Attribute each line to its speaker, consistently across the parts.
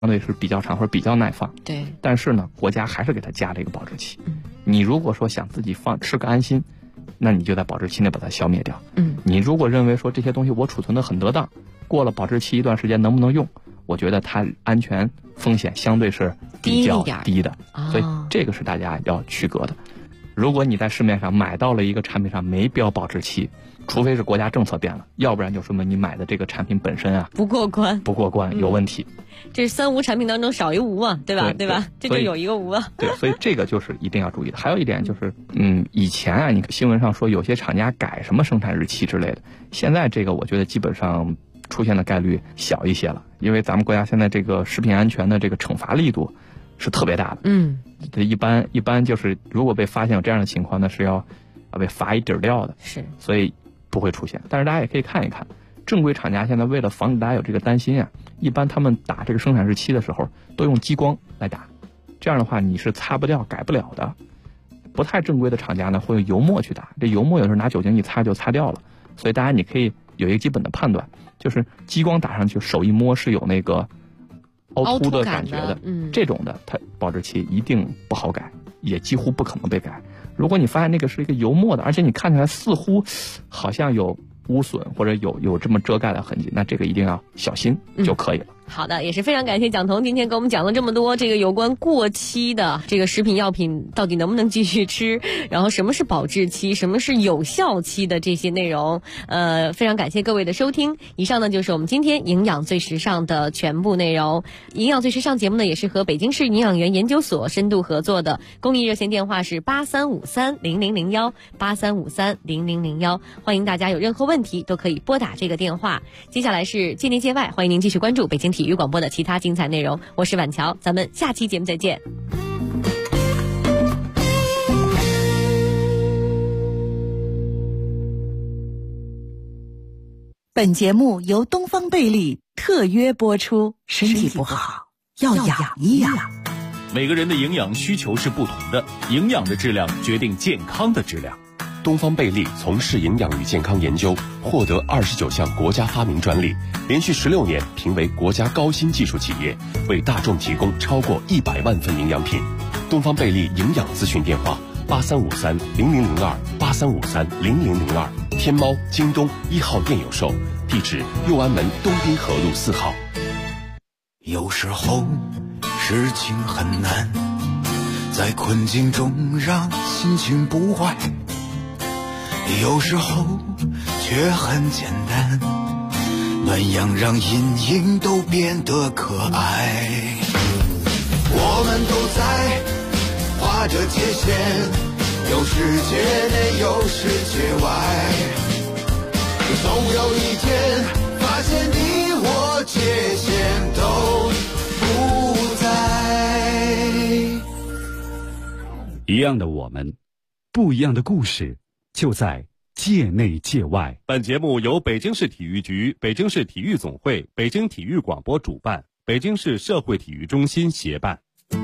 Speaker 1: 相对是比较长或者比较耐放。
Speaker 2: 对。
Speaker 1: 但是呢，国家还是给它加了一个保质期。你如果说想自己吃个安心，那你就在保质期内把它消灭掉。你如果认为说这些东西我储存的很得当，过了保质期一段时间能不能用，我觉得它安全风险相对是比较低的。所以这个是大家要区隔的。如果你在市面上买到了一个产品上没标保质期，除非是国家政策变了，要不然就说明你买的这个产品本身啊
Speaker 2: 不过关
Speaker 1: 有问题。
Speaker 2: 这是3无产品当中少一无啊，对吧？这就有一个无啊。
Speaker 1: 对，所以这个就是一定要注意的。还有一点就是，以前啊，你新闻上说有些厂家改什么生产日期之类的，现在这个我觉得基本上出现的概率小一些了，因为咱们国家现在这个食品安全的这个惩罚力度是特别大的。这一般就是如果被发现有这样的情况呢，是要被罚一底料的。
Speaker 2: 是，
Speaker 1: 所以不会出现。但是大家也可以看一看，正规厂家现在为了防止大家有这个担心啊，一般他们打这个生产日期的时候都用激光来打，这样的话你是擦不掉改不了的。不太正规的厂家呢会用油墨去打，这油墨有时候拿酒精一擦就擦掉了。所以大家你可以有一个基本的判断，就是激光打上去手一摸是有那个凹凸的感觉的，这种的它保质期一定不好改，也几乎不可能被改。如果你发现那个是一个油墨的，而且你看起来似乎好像有污损或者有这么遮盖的痕迹，那这个一定要小心就可以了。
Speaker 2: 好的，也是非常感谢蒋彤今天给我们讲了这么多这个有关过期的这个食品药品到底能不能继续吃，然后什么是保质期，什么是有效期的这些内容。非常感谢各位的收听。以上呢就是我们今天营养最时尚的全部内容。营养最时尚节目呢也是和北京市营养员研究所深度合作的，公益热线电话是83530001 83530001，欢迎大家有任何问题都可以拨打这个电话。接下来是界内界外，欢迎您继续关注北京体育广播的其他精彩内容。我是婉乔，咱们下期节目再见。
Speaker 3: 本节目由东方贝利特约播出，身体不好要养一养。
Speaker 4: 每个人的营养需求是不同的，营养的质量决定健康的质量。
Speaker 5: 东方贝利从事营养与健康研究，获得29项国家发明专利，连续16年评为国家高新技术企业，为大众提供超过100万份营养品。东方贝利营养咨询电话83530002 83530002，天猫、京东1号店有售，地址右安门东滨河路4号。
Speaker 6: 有时候事情很难，在困境中让心情不坏，有时候却很简单，暖阳让阴影都变得可爱。我们都在画着界限，有世界内有世界外，总有一天发现你我界限都不在。
Speaker 7: 一样的我们，不一样的故事，就在界内界外。
Speaker 4: 本节目由北京市体育局、北京市体育总会、北京体育广播主办，北京市社会体育中心协办。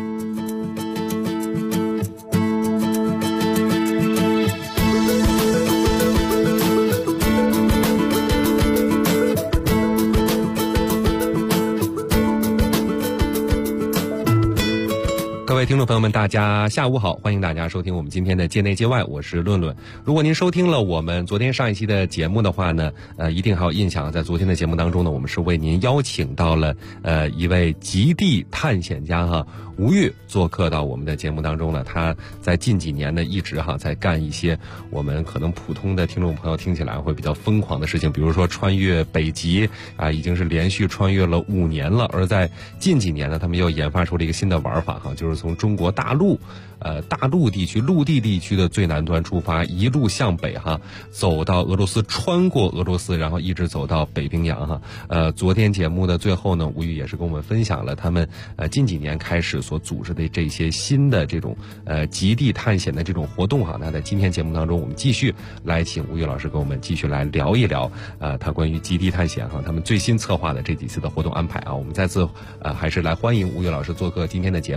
Speaker 8: 各位听众朋友们，大家下午好，欢迎大家收听我们今天的界内界外，我是论论。如果您收听了我们昨天上一期的节目的话呢，一定还有印象，在昨天的节目当中呢，我们是为您邀请到了一位极地探险家吴玉做客到我们的节目当中了。他在近几年呢一直在干一些我们可能普通的听众朋友听起来会比较疯狂的事情，比如说穿越北极已经是连续穿越了5年了。而在近几年呢，他们又研发出了一个新的玩法就是从中国大陆地区陆地地区的最南端出发，一路向北走到俄罗斯，穿过俄罗斯，然后一直走到北冰洋昨天节目的最后呢，吴宇也是跟我们分享了他们近几年开始所组织的这些新的这种极地探险的这种活动那在今天节目当中，我们继续来请吴宇老师跟我们继续来聊一聊他关于极地探险他们最新策划的这几次的活动安排我们再次还是来欢迎吴宇老师做客今天的节目，还是先来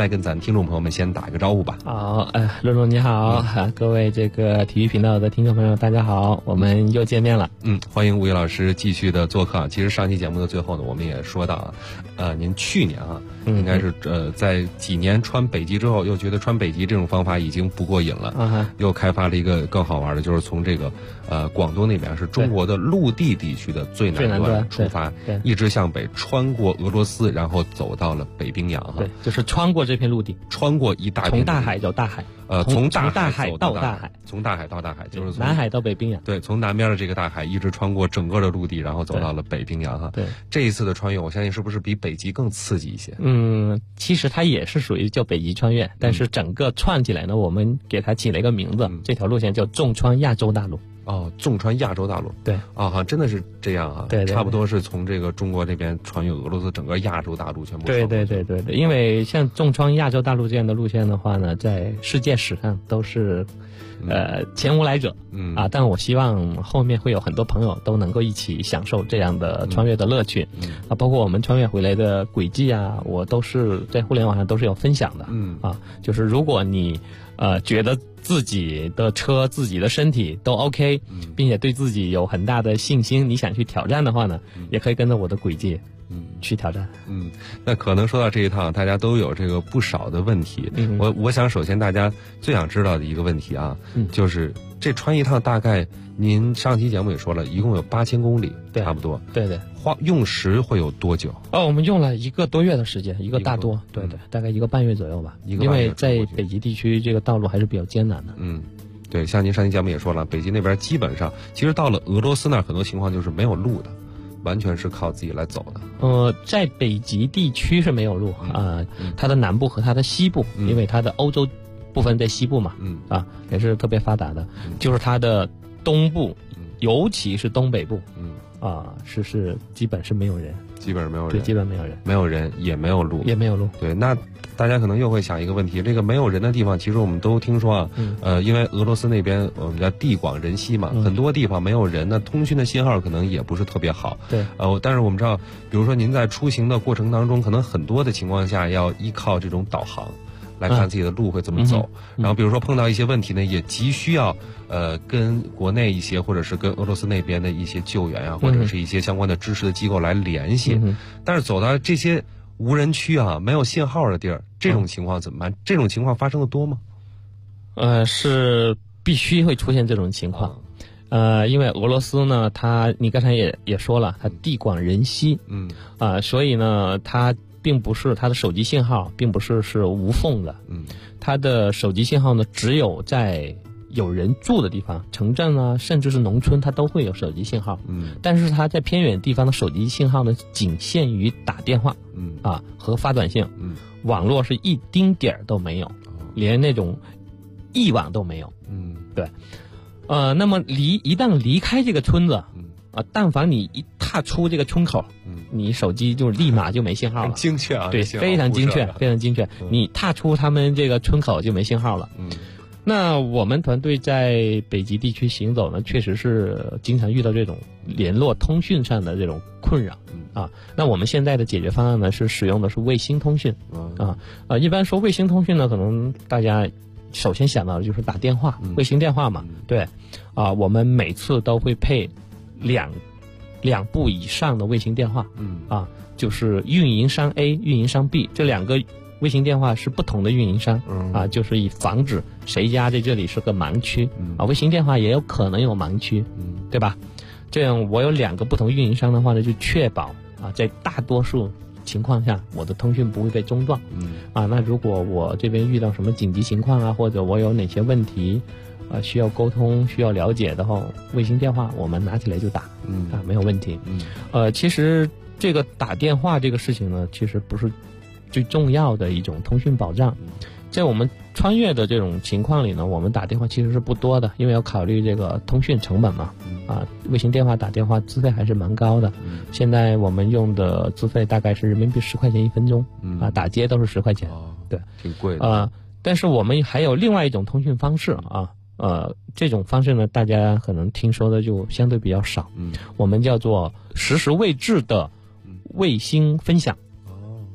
Speaker 8: 来跟咱听众朋友们先打个招呼吧。
Speaker 9: 好，陆总你好，各位这个体育频道的听众朋友大家好，我们又见面了。
Speaker 8: 欢迎吴宇老师继续的做客。其实上期节目的最后呢，我们也说到您去年应该是在几年穿北极之后，又觉得穿北极这种方法已经不过瘾了，又开发了一个更好玩的，就是从这个广东那边是中国的陆地地区的最南端出发，一直向北穿过俄罗斯，然后走到了北冰洋
Speaker 9: 对，就是穿过这片陆地，
Speaker 8: 穿过一大片，
Speaker 9: 从大海走大海，
Speaker 8: 从
Speaker 9: 大
Speaker 8: 海
Speaker 9: 到大海，
Speaker 8: 从大海到大海，就是从
Speaker 9: 南海到北冰洋。
Speaker 8: 对，从南边的这个大海一直穿过整个的陆地，然后走到了北冰洋
Speaker 9: 对，
Speaker 8: 这一次的穿越，我相信是不是比北极更刺激一些？
Speaker 9: 其实它也是属于叫北极穿越，但是整个串起来呢，我们给它起了一个名字，这条路线叫纵穿亚洲大陆。
Speaker 8: 纵穿亚洲大陆。
Speaker 9: 对
Speaker 8: 真的是这样
Speaker 9: 对，
Speaker 8: 差不多是从这个中国这边穿越俄罗斯，整个亚洲大陆全部。
Speaker 9: 对，因为像纵穿亚洲大陆这样的路线的话呢，在世界史上都是前无来者。但我希望后面会有很多朋友都能够一起享受这样的穿越的乐趣。包括我们穿越回来的轨迹我都是在互联网上都是有分享的。就是如果你觉得自己的车、自己的身体都 OK，并且对自己有很大的信心，你想去挑战的话呢，也可以跟着我的轨迹去挑战。
Speaker 8: 那可能说到这一趟，大家都有这个不少的问题。我想首先大家最想知道的一个问题就是这穿一趟大概您上期节目也说了，一共有8000公里，差不多。
Speaker 9: 对，
Speaker 8: 用时会有多久？
Speaker 9: 我们用了1个多月的时间，1个大多，对，大概1个半月左右吧。因为在北极地区这个道路还是比较艰难的。
Speaker 8: 对，像您上期节目也说了，北极那边基本上，其实到了俄罗斯那儿，很多情况就是没有路的，完全是靠自己来走的。
Speaker 9: 在北极地区是没有路它的南部和它的西部，因为它的欧洲部分在西部嘛，也是特别发达的。就是它的东部，尤其是东北部，是基本是没有人，
Speaker 8: 基本没有人，
Speaker 9: 对，基本没有人，
Speaker 8: 没有人也没有路，对，那大家可能又会想一个问题，这个没有人的地方，其实我们都听说因为俄罗斯那边我们叫地广人稀嘛，很多地方没有人，那通讯的信号可能也不是特别好。
Speaker 9: 对，
Speaker 8: 但是我们知道，比如说您在出行的过程当中，可能很多的情况下要依靠这种导航来看自己的路会怎么走，然后比如说碰到一些问题呢，也急需要跟国内一些或者是跟俄罗斯那边的一些救援或者是一些相关的支持的机构来联系。但是走到这些无人区没有信号的地儿，这种情况怎么办？这种情况发生的多吗？
Speaker 9: 是必须会出现这种情况。因为俄罗斯呢，你刚才也说了，它地广人稀，所以呢，它并不是它的手机信号并不是无缝的，它的手机信号呢，只有在有人住的地方，城镇甚至是农村，它都会有手机信号。但是它在偏远地方的手机信号呢，仅限于打电话，和发短信，网络是一丁点儿都没有，连那种一网都没有。对，那么一旦离开这个村子，但凡你一踏出这个村口，你手机就立马就没信号了。
Speaker 8: 很精确
Speaker 9: 对，非常精确，非常精确。你踏出他们这个村口就没信号了。那我们团队在北极地区行走呢，确实是经常遇到这种联络通讯上的这种困扰那我们现在的解决方案呢，是使用的是卫星通讯一般说卫星通讯呢，可能大家首先想到的就是打电话，卫星电话嘛。对我们每次都会配两部以上的卫星电话就是运营商 A 运营商 B 这两个卫星电话是不同的运营商就是以防止谁家在这里是个盲区卫星电话也有可能有盲区对吧？这样我有2个不同运营商的话呢，就确保在大多数情况下我的通讯不会被中断那如果我这边遇到什么紧急情况或者我有哪些问题需要沟通需要了解的话，卫星电话我们拿起来就打没有问题其实这个打电话这个事情呢，其实不是最重要的一种通讯保障。在我们穿越的这种情况里呢，我们打电话其实是不多的，因为要考虑这个通讯成本嘛卫星电话打电话资费还是蛮高的现在我们用的资费大概是人民币10块钱1分钟打接都是10块钱对，
Speaker 8: 挺贵的
Speaker 9: 但是我们还有另外一种通讯方式这种方式呢，大家可能听说的就相对比较少我们叫做实时位置的卫星分享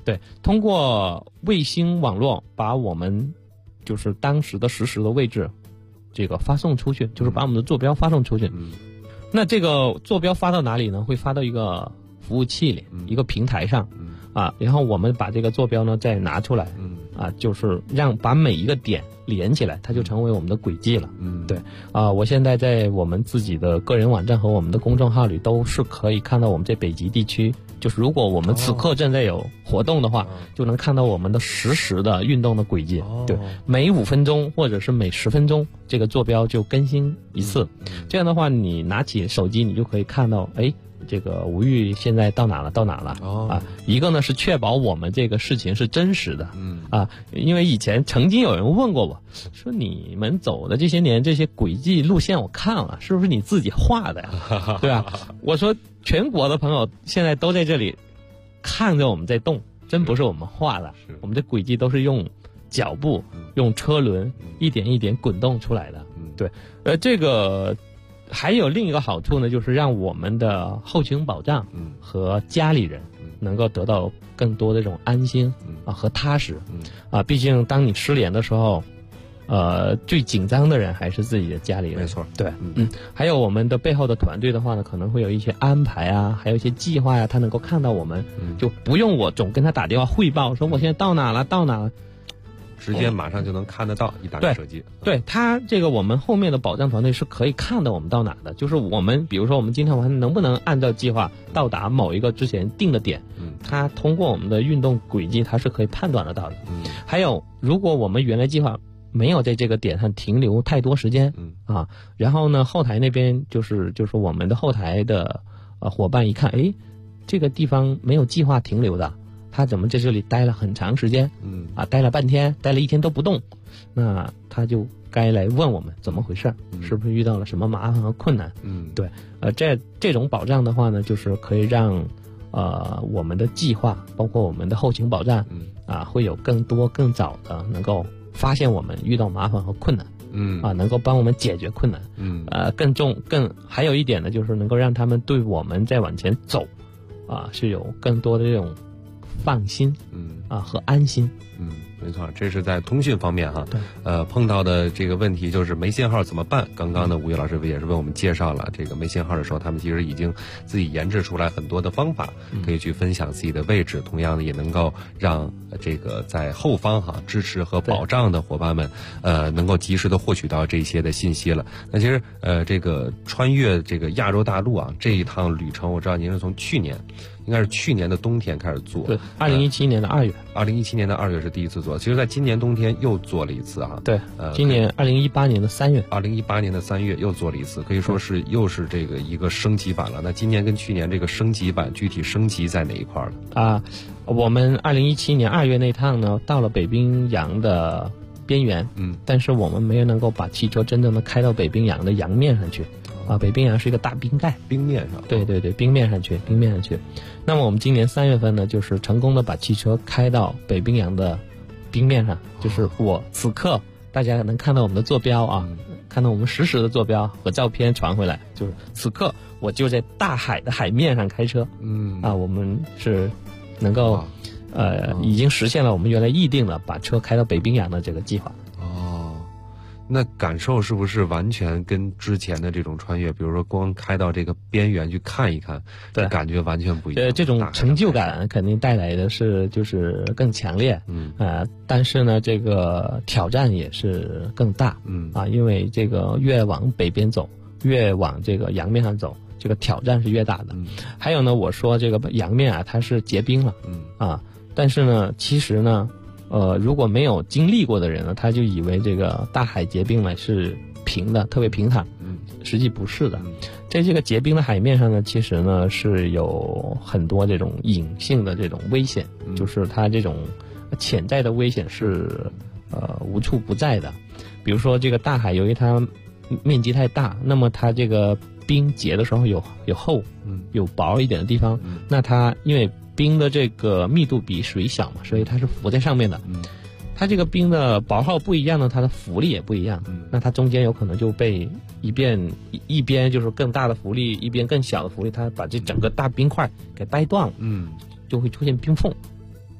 Speaker 9: 对，通过卫星网络把我们就是当时的实时的位置这个发送出去，就是把我们的坐标发送出去。那这个坐标发到哪里呢？会发到一个服务器里，一个平台上，然后我们把这个坐标呢再拿出来，就是把每一个点连起来，它就成为我们的轨迹了。对，我现在在我们自己的个人网站和我们的公众号里都是可以看到我们在北极地区，就是如果我们此刻正在有活动的话，就能看到我们的实时的运动的轨迹。对，每5分钟或者是每10分钟，这个坐标就更新一次。这样的话，你拿起手机，你就可以看到，这个吴玉现在到哪了？一个呢是确保我们这个事情是真实的，因为以前曾经有人问过我，说你们走的这些年这些轨迹路线我看了，是不是你自己画的呀？对啊，我说全国的朋友现在都在这里看着我们在动，真不是我们画的，我们的轨迹都是用脚步、用车轮一点一点滚动出来的。对，这个。还有另一个好处呢，就是让我们的后勤保障和家里人能够得到更多的这种安心和踏实。毕竟当你失联的时候，最紧张的人还是自己的家里人。
Speaker 8: 没错，
Speaker 9: 对，还有我们的背后的团队的话呢，可能会有一些安排啊，还有一些计划呀，他能够看到我们，就不用我总跟他打电话汇报，说我现在到哪了。
Speaker 8: 直接马上就能看得到，一打开手机。
Speaker 9: 对，他这个我们后面的保障团队是可以看到我们到哪的，就是我们比如说我们今天晚上能不能按照计划到达某一个之前定的点，他通过我们的运动轨迹，他是可以判断得到的。还有，如果我们原来计划没有在这个点上停留太多时间，然后呢，后台那边就是我们的后台的伙伴一看，这个地方没有计划停留的。他怎么在这里待了很长时间？待了半天，待了1天都不动，那他就该来问我们怎么回事，是不是遇到了什么麻烦和困难？对，这种保障的话呢，就是可以让我们的计划，包括我们的后勤保障，会有更多更早的能够发现我们遇到麻烦和困难，能够帮我们解决困难，还有一点呢，就是能够让他们对我们再往前走，是有更多的这种放心，和安心。
Speaker 8: 没错，这是在通讯方面哈。
Speaker 9: 对，
Speaker 8: 碰到的这个问题就是没信号怎么办？刚刚呢，吴越老师也是为我们介绍了这个没信号的时候，他们其实已经自己研制出来很多的方法，可以去分享自己的位置，同样的也能够让这个在后方支持和保障的伙伴们，能够及时的获取到这些的信息了。那其实这个穿越这个亚洲大陆这一趟旅程，我知道您是从应该是去年的冬天开始做，
Speaker 9: 对，2017年的2月
Speaker 8: ，2017年的2月是第一次做，其实在今年冬天又做了一次
Speaker 9: 对，今年2018年的3月
Speaker 8: ，2018年的3月又做了一次，可以说是又是这个一个升级版了。那今年跟去年这个升级版具体升级在哪一块了？
Speaker 9: 我们2017年2月那趟呢，到了北冰洋的边缘，但是我们没有能够把汽车真正的开到北冰洋的洋面上去。北冰洋是一个大冰盖，
Speaker 8: 冰面上。
Speaker 9: 对，冰面上去。那么我们今年3月份呢，就是成功的把汽车开到北冰洋的冰面上，就是我此刻大家能看到我们的坐标看到我们实时的坐标和照片传回来，就是此刻我就在大海的海面上开车。我们是能够已经实现了我们原来议定的把车开到北冰洋的这个计划。
Speaker 8: 那感受是不是完全跟之前的这种穿越，比如说光开到这个边缘去看一看，
Speaker 9: 对，
Speaker 8: 感觉完全不一样。
Speaker 9: 这种成就感肯定带来的就是更强烈，但是呢，这个挑战也是更大，因为这个越往北边走，越往这个洋面上走，这个挑战是越大的。还有呢，我说这个洋面它是结冰了，但是呢，其实呢。如果没有经历过的人呢，他就以为这个大海结冰了是平的，特别平坦，实际不是的。在这个结冰的海面上呢，其实呢是有很多这种隐性的这种危险，就是它这种潜在的危险是无处不在的。比如说这个大海，由于它面积太大，那么它这个冰结的时候有厚，有薄一点的地方，那它因为冰的这个密度比水小嘛，所以它是浮在上面的。它这个冰的薄厚不一样呢，它的浮力也不一样。那它中间有可能就被一边就是更大的浮力，一边更小的浮力，它把这整个大冰块给掰断了。就会出现冰缝。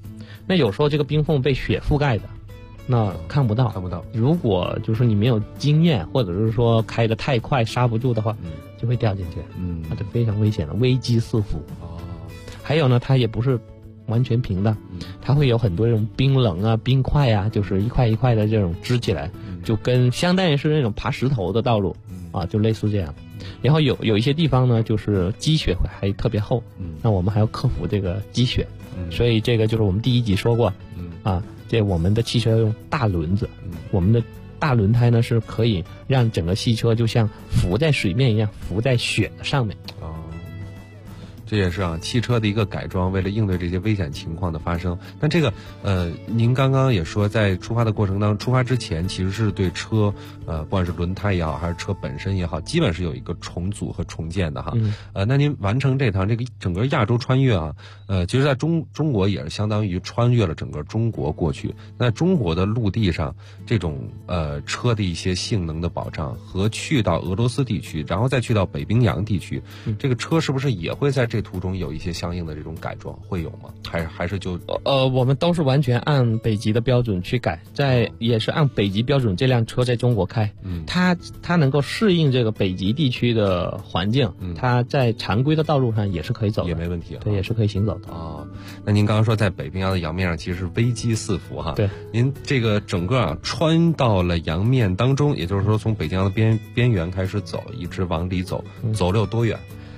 Speaker 9: 那有时候这个冰缝被雪覆盖的，那看不到。如果就是你没有经验，或者是说开得太快刹不住的话，就会掉进去。那就非常危险的，危机四伏。还有呢，它也不是完全平的，它会有很多这种冰棱啊、冰块啊，就是一块一块的这种支起来，就跟相当于是那种爬石头的道路啊，就类似这样。然后有一些地方呢，就是积雪还特别厚，那我们还要克服这个积雪，所以这个就是我们第一集说过，这我们的汽车要用大轮子，我们的大轮胎呢是可以让整个汽车就像浮在水面一样，浮在雪的上面。
Speaker 8: 这也是汽车的一个改装，为了应对这些危险情况的发生。但这个您刚刚也说，在出发的过程当中，出发之前其实是对车不管是轮胎也好，还是车本身也好，基本是有一个重组和重建的哈。那您完成这趟这个整个亚洲穿越其实在中国也是相当于穿越了整个中国过去。那中国的陆地上这种车的一些性能的保障，和去到俄罗斯地区，然后再去到北冰洋地区，这个车是不是也会在这途中有一些相应的这种改装，会有吗？还是就
Speaker 9: 我们都是完全按北极的标准去改，也是按北极标准这辆车在中国开，它能够适应这个北极地区的环境，它在常规的道路上也是可以走的，
Speaker 8: 也没问题，
Speaker 9: 对，也是可以行走的。
Speaker 8: 那您刚刚说在北冰洋的洋面上其实是危机四伏哈，
Speaker 9: 对，
Speaker 8: 您这个整个穿到了洋面当中，也就是说从北冰洋的边缘开始走，一直往里走，走了有多远？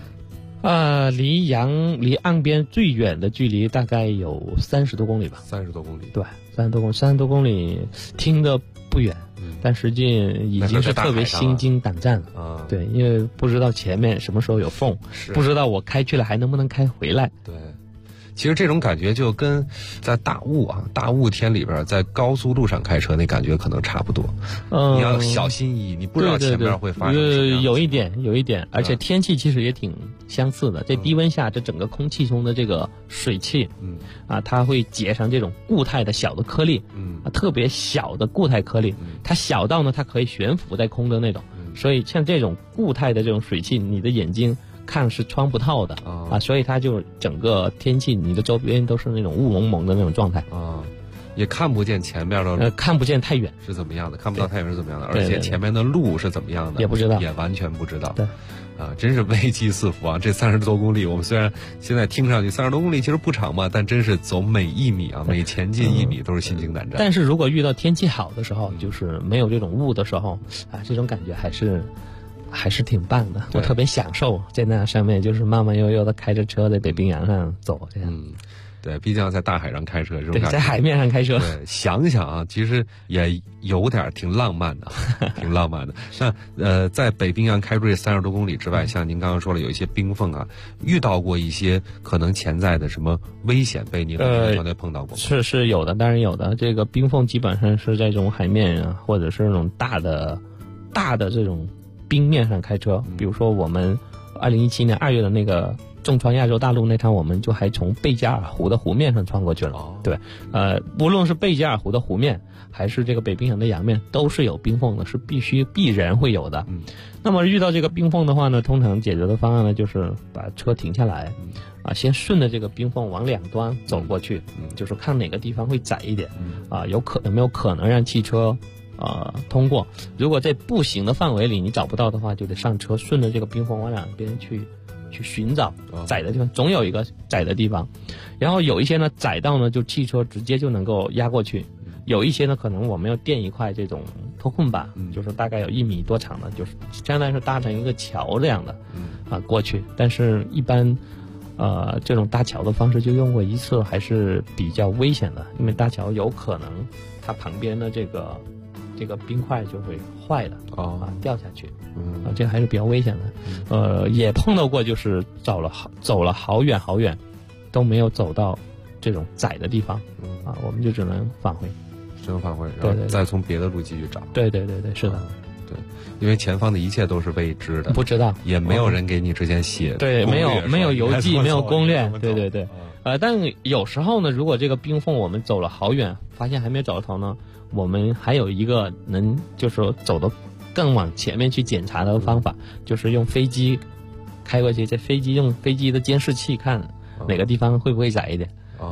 Speaker 9: 离岸边最远的距离大概有30多公里吧。
Speaker 8: 30多公里，
Speaker 9: 对，30多公里听着不远，但实际已经是特别心惊胆战了。对，因为不知道前面什么时候有缝，不知道我开去了还能不能开回来。
Speaker 8: 对。其实这种感觉就跟在大雾天里边，在高速路上开车那感觉可能差不多。你要小心翼翼，你不知道前面会发生什么样。
Speaker 9: 有一点，而且天气其实也挺相似的。在低温下，这整个空气中的这个水汽，它会结成这种固态的小的颗粒，特别小的固态颗粒，它小到呢，它可以悬浮在空的那种。所以像这种固态的这种水汽，你的眼睛看是穿不透的所以它就整个天气，你的周边都是那种雾蒙蒙的那种状态
Speaker 8: 也看不见前面的
Speaker 9: 看不见太远
Speaker 8: 是怎么样的，看不到太远是怎么样的，而且前面的路是怎么样的
Speaker 9: 也不知道，
Speaker 8: 也完全不知道。
Speaker 9: 对
Speaker 8: 真是危机四伏这30多公里，我们虽然现在听上去30多公里其实不长嘛，但真是走每一米每前进1米都是心惊胆战。
Speaker 9: 但是如果遇到天气好的时候，就是没有这种雾的时候这种感觉还是挺棒的，我特别享受在那上面，就是慢慢悠悠的开着车在北冰洋上走这样。
Speaker 8: 对，毕竟在大海上开车这种感觉，
Speaker 9: 在海面上开车，
Speaker 8: 对，想想其实也有点挺浪漫的，挺浪漫的。那在北冰洋开出这30多公里之外，像您刚刚说了，有一些冰缝遇到过一些可能潜在的什么危险，被您的团队碰到过吗？
Speaker 9: 是有的，当然有的。这个冰缝基本上是在这种海面或者是那种大的这种冰面上开车，比如说我们2017年2月的那个纵穿亚洲大陆那趟，我们就还从贝加尔湖的湖面上穿过去了。对，无论是贝加尔湖的湖面，还是这个北冰洋的洋面，都是有冰缝的，是必然会有的。那么遇到这个冰缝的话呢，通常解决的方案呢，就是把车停下来，先顺着这个冰缝往两端走过去，就是看哪个地方会窄一点，有没有可能让汽车通过。如果在步行的范围里你找不到的话，就得上车，顺着这个冰缝往两边去寻找窄的地方，总有一个窄的地方。然后有一些呢窄到呢就汽车直接就能够压过去，有一些呢可能我们要垫一块这种脱困板，就是大概有1米多长的，就是相当于是搭成一个桥这样的过去。但是一般这种搭桥的方式就用过一次，还是比较危险的，因为搭桥有可能它旁边的这个冰块就会坏的掉下去这个还是比较危险的。也碰到过，就是走了好远都没有走到这种窄的地方我们就只能返回，
Speaker 8: 然后再从别的路继续找。
Speaker 9: 对，是的。
Speaker 8: 对，因为前方的一切都是未知的，
Speaker 9: 不知道，
Speaker 8: 也没有人给你之前写
Speaker 9: 对，没有游记，没有攻略，对。但有时候呢，如果这个冰缝我们走了好远，发现还没走到头呢，我们还有一个能就是走得更往前面去检查的方法，就是用飞机开过去，用飞机的监视器看哪个地方会不会窄一点。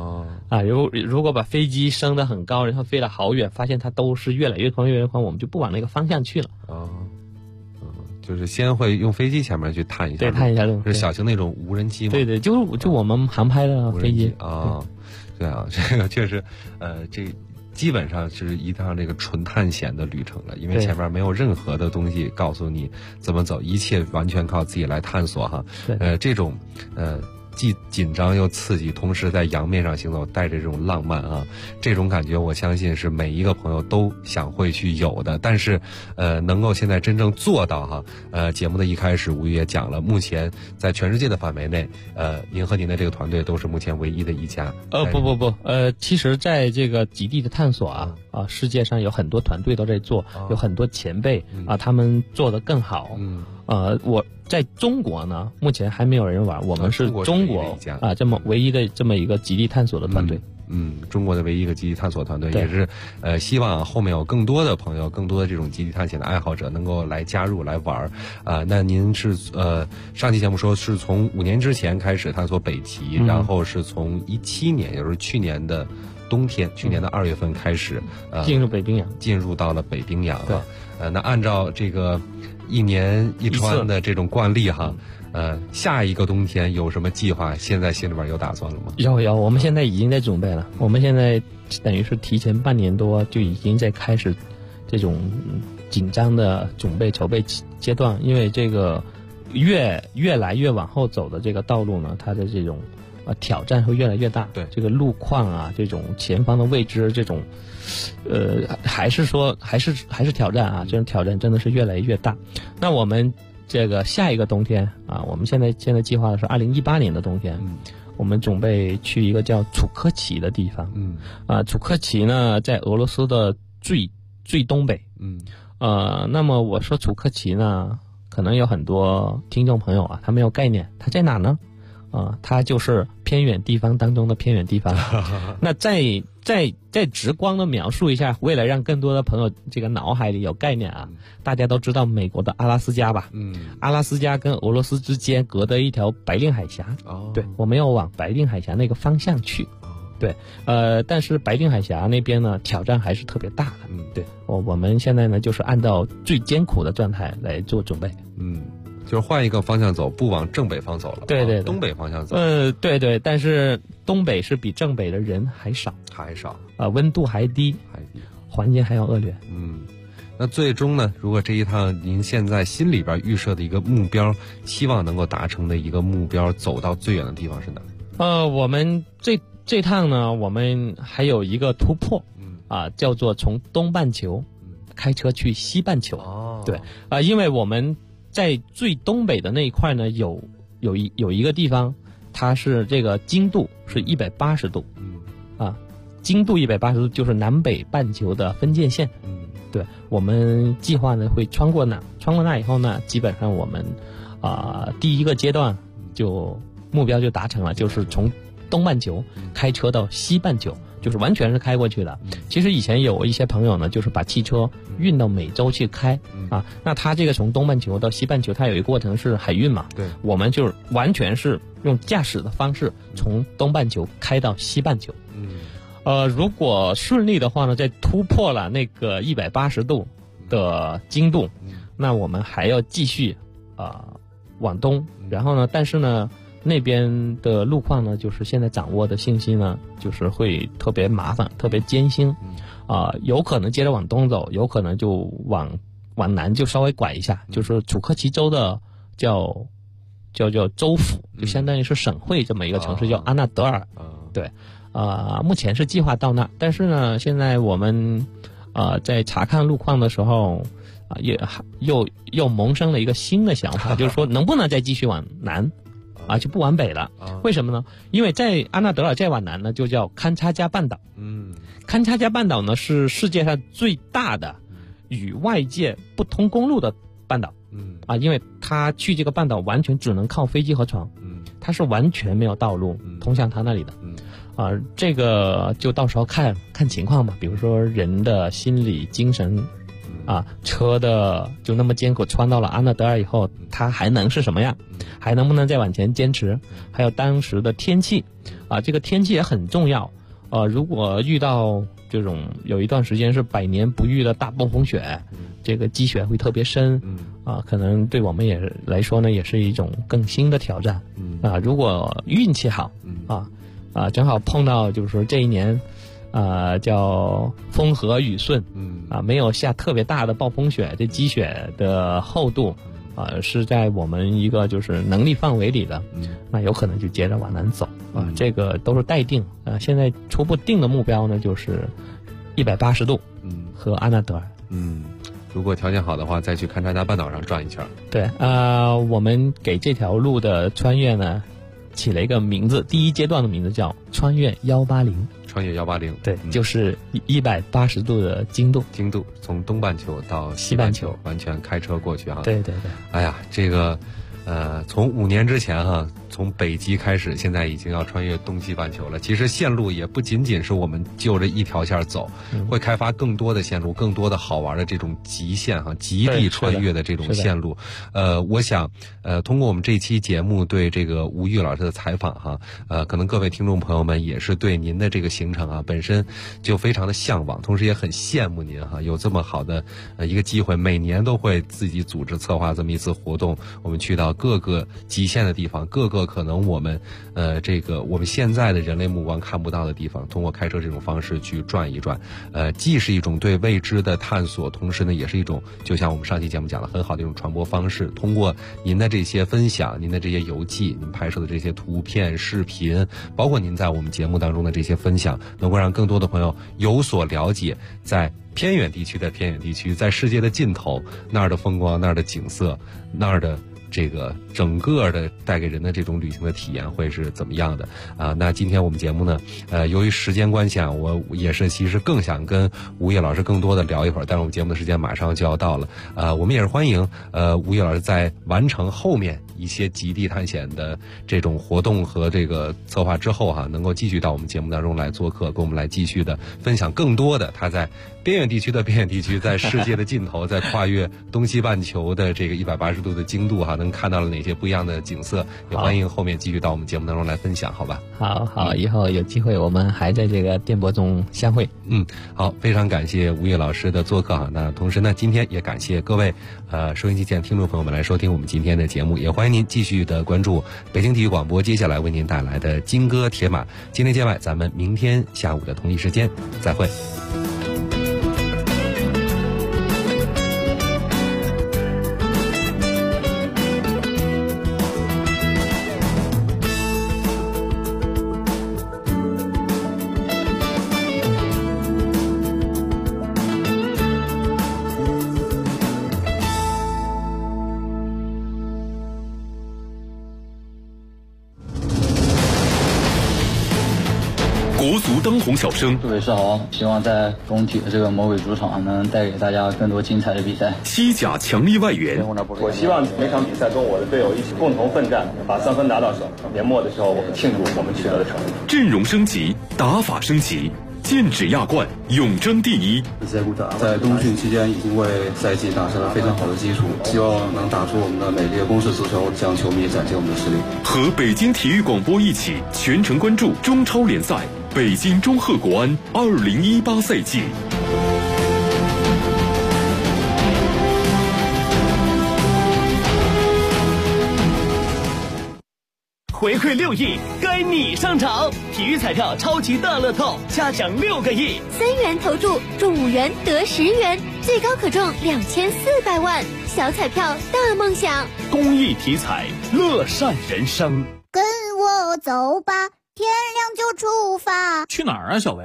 Speaker 9: 啊，如果把飞机升得很高，然后飞了好远，发现它都是越来越宽越来越宽，我们就不往那个方向去了。
Speaker 8: 就是先会用飞机前面去探一下，
Speaker 9: 对，探一下路，
Speaker 8: 是小型那种无人机吗？
Speaker 9: 对，就我们航拍的飞机
Speaker 8: 啊。对啊，这个确实，这基本上是一趟这个纯探险的旅程了，因为前面没有任何的东西告诉你怎么走，一切完全靠自己来探索哈。这种既紧张又刺激，同时在洋面上行走，带着这种浪漫啊，这种感觉我相信是每一个朋友都想会去有的。但是，能够现在真正做到哈，节目的一开始，吴宇也讲了，目前在全世界的范围内，您和您的这个团队都是目前唯一的一家。
Speaker 9: 不，其实在这个极地的探索啊，世界上有很多团队都在做，有很多前辈啊，他们做得更好。我在中国呢，目前还没有人玩，我们是中国啊这么唯一的这么一个极地探索的团队。
Speaker 8: 中国的唯一一个极地探索团队，也是希望后面有更多的朋友，更多的这种极地探险的爱好者能够来加入来玩那您是上期节目说是从5年之前开始探索北极，然后是从17年，也就是去年的冬天，去年的2月份开始
Speaker 9: 进入北冰洋，
Speaker 8: 进入到了北冰洋。那按照这个1年1穿的这种惯例哈，下一个冬天有什么计划？现在心里边有打算了吗？
Speaker 9: 有，我们现在已经在准备了。我们现在等于是提前半年多就已经在开始这种紧张的准备筹备阶段，因为这个越来越往后走的这个道路呢，它的这种挑战会越来越大。
Speaker 8: 对，
Speaker 9: 这个路况啊，这种前方的未知，这种还是挑战啊，这种挑战真的是越来越大。那我们这个下一个冬天啊，我们现在计划的是2018年的冬天，我们准备去一个叫楚科奇的地方。楚科奇呢在俄罗斯的最东北。那么我说楚科奇呢，可能有很多听众朋友啊，他没有概念，它在哪呢？它就是偏远地方当中的偏远地方。那再直观的描述一下，为了让更多的朋友这个脑海里有概念啊，大家都知道美国的阿拉斯加吧？阿拉斯加跟俄罗斯之间隔着一条白令海峡。对，我们要往白令海峡那个方向去。对，但是白令海峡那边呢，挑战还是特别大的。对，我们现在呢就是按照最艰苦的状态来做准备。
Speaker 8: 就是换一个方向走，不往正北方走了。
Speaker 9: 对，
Speaker 8: 东北方向走。
Speaker 9: 对，但是东北是比正北的人还少，温度还低，环境还要恶劣。
Speaker 8: 那最终呢，如果这一趟您现在心里边预设的一个目标，希望能够达成的一个目标，走到最远的地方是哪？
Speaker 9: 我们这趟呢，我们还有一个突破，叫做从东半球开车去西半球。对，因为我们在最东北的那一块呢，有一个地方，它是这个经度是180度，经度180度就是南北半球的分界线。对，我们计划呢会穿过那以后呢，基本上我们第一个阶段就目标就达成了，就是从东半球开车到西半球，就是完全是开过去的。其实以前有一些朋友呢，就是把汽车运到美洲去开那他这个从东半球到西半球，它有一个过程是海运嘛。
Speaker 8: 对，
Speaker 9: 我们就是完全是用驾驶的方式从东半球开到西半球。如果顺利的话呢，在突破了那个180度的经度，那我们还要继续往东，然后呢，但是呢，那边的路况呢，就是现在掌握的信息呢，就是会特别麻烦，特别艰辛，有可能接着往东走，有可能就往南就稍微拐一下，就是楚科奇州的叫州府，就相当于是省会这么一个城市，叫阿纳德尔。对，目前是计划到那，但是呢，现在我们在查看路况的时候又萌生了一个新的想法，就是说能不能再继续往南就不往北了。为什么呢？因为在阿纳德尔再往南呢，就叫堪察加半岛。堪察加半岛呢是世界上最大的与外界不通公路的半岛。因为它去这个半岛完全只能靠飞机和船。它是完全没有道路通向它那里的。这个就到时候看情况吧，比如说人的心理精神车的就那么艰苦穿到了阿纳德尔以后，它还能是什么样，还能不能再往前坚持，还有当时的天气这个天气也很重要。 如果遇到这种有一段时间是100年不遇的大暴风雪，这个积雪会特别深，可能对我们也来说呢，也是一种更新的挑战。如果运气好，正好碰到就是说这一年，叫风和雨顺，没有下特别大的暴风雪，这积雪的厚度，是在我们一个就是能力范围里的，那有可能就接着往南走，这个都是待定。现在初步定的目标呢，就是180度，和安纳德尔。
Speaker 8: 如果条件好的话，再去勘察加半岛上转一圈。
Speaker 9: 对，我们给这条路的穿越呢，起了一个名字，第一阶段的名字叫穿越180。
Speaker 8: 穿越180，
Speaker 9: 对，就是180度的经度。
Speaker 8: 经度从东半球到西半球，完全开车过去哈。
Speaker 9: 对对对。
Speaker 8: 哎呀，这个，从5年之前哈，从北极开始，现在已经要穿越东西半球了。其实线路也不仅仅是我们就着一条线走，会开发更多的线路，更多的好玩的这种极限哈，极地穿越的这种线路。我想，通过我们这期节目对这个吴玉老师的采访哈，可能各位听众朋友们也是对您的这个行程啊本身就非常的向往，同时也很羡慕您哈，有这么好的一个机会，每年都会自己组织策划这么一次活动，我们去到各个极限的地方，各个可能我们我们现在的人类目光看不到的地方，通过开车这种方式去转一转，既是一种对未知的探索，同时呢也是一种就像我们上期节目讲的很好的一种传播方式。通过您的这些分享，您的这些游记，您拍摄的这些图片视频，包括您在我们节目当中的这些分享，能够让更多的朋友有所了解，在偏远地区的偏远地区，在世界的尽头那儿的风光，那儿的景色，那儿的这个整个的带给人的这种旅行的体验会是怎么样的啊？那今天我们节目呢，由于时间关系啊，我也是其实更想跟吴越老师更多的聊一会儿，但是我们节目的时间马上就要到了，我们也是欢迎吴越老师在完成后面一些极地探险的这种活动和这个策划之后哈，能够继续到我们节目当中来做客，跟我们来继续的分享更多的他在边远地区的边远地区，在世界的尽头，在跨越东西半球的这个180度的经度哈，能看到了哪些不一样的景色？也欢迎后面继续到我们节目当中来分享，好吧？
Speaker 9: 好，以后有机会我们还在这个电波中相会。
Speaker 8: 好，非常感谢吴越老师的做客哈。那同时呢，今天也感谢各位收音机前听众朋友们来收听我们今天的节目，也欢迎您继续的关注北京体育广播接下来为您带来的金戈铁马。今天界外，咱们明天下午的同一时间再会。
Speaker 5: 国足当红小生，
Speaker 10: 各位是好，希望在工体的这个魔鬼主场能带给大家更多精彩的比赛。
Speaker 5: 西甲强力外援，
Speaker 11: 我希望每场比赛跟我的队友一起共同奋战，把3分拿到手。年末的时候，我们庆祝我们取得的成绩。
Speaker 5: 阵容升级，打法升级，剑指亚冠，永争第一。
Speaker 12: 在冬训期间已经为赛季打下了非常好的基础，希望能打出我们的美丽的攻势足球，向球迷展现我们的实力。
Speaker 5: 和北京体育广播一起全程关注中超联赛北京中赫国安2018赛季。
Speaker 13: 回馈6亿，该你上场！体育彩票超级大乐透，加奖6个亿
Speaker 14: ，3元投注中5元得10元，最高可中2400万。小彩票大梦想，
Speaker 13: 公益体彩，乐善人生。
Speaker 15: 跟我走吧，天亮就出发。
Speaker 13: 去哪儿啊，小薇？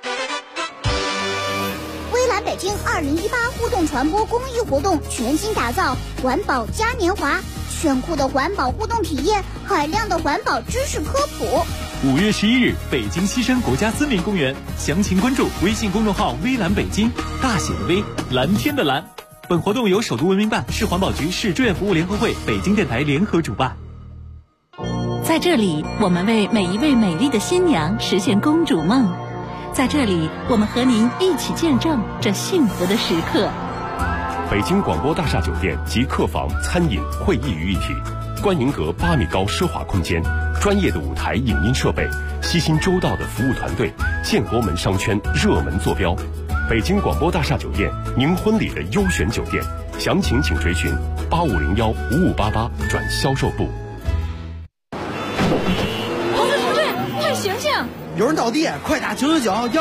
Speaker 15: 微蓝北京2018互动传播公益活动全新打造，环保嘉年华，炫酷的环保互动体验，海量的环保知识科普。
Speaker 13: 5月11日，北京西山国家森林公园，详情关注微信公众号微蓝北京，大写的微，蓝天的蓝。本活动由首都文明办、市环保局、市志愿服务联合会、北京电台联合主办。
Speaker 16: 在这里，我们为每一位美丽的新娘实现公主梦。在这里，我们和您一起见证这幸福的时刻。
Speaker 5: 北京广播大厦酒店及客房、餐饮、会议于一体，观迎阁8米高奢华空间， 专业的舞台影音设备，悉心周到的服务团队，建国门商圈热门坐标。北京广播大厦酒店，您婚礼的优选酒店，详情请追寻85015588转销售部。
Speaker 17: 同志，快醒醒！
Speaker 18: 有人倒地，快打999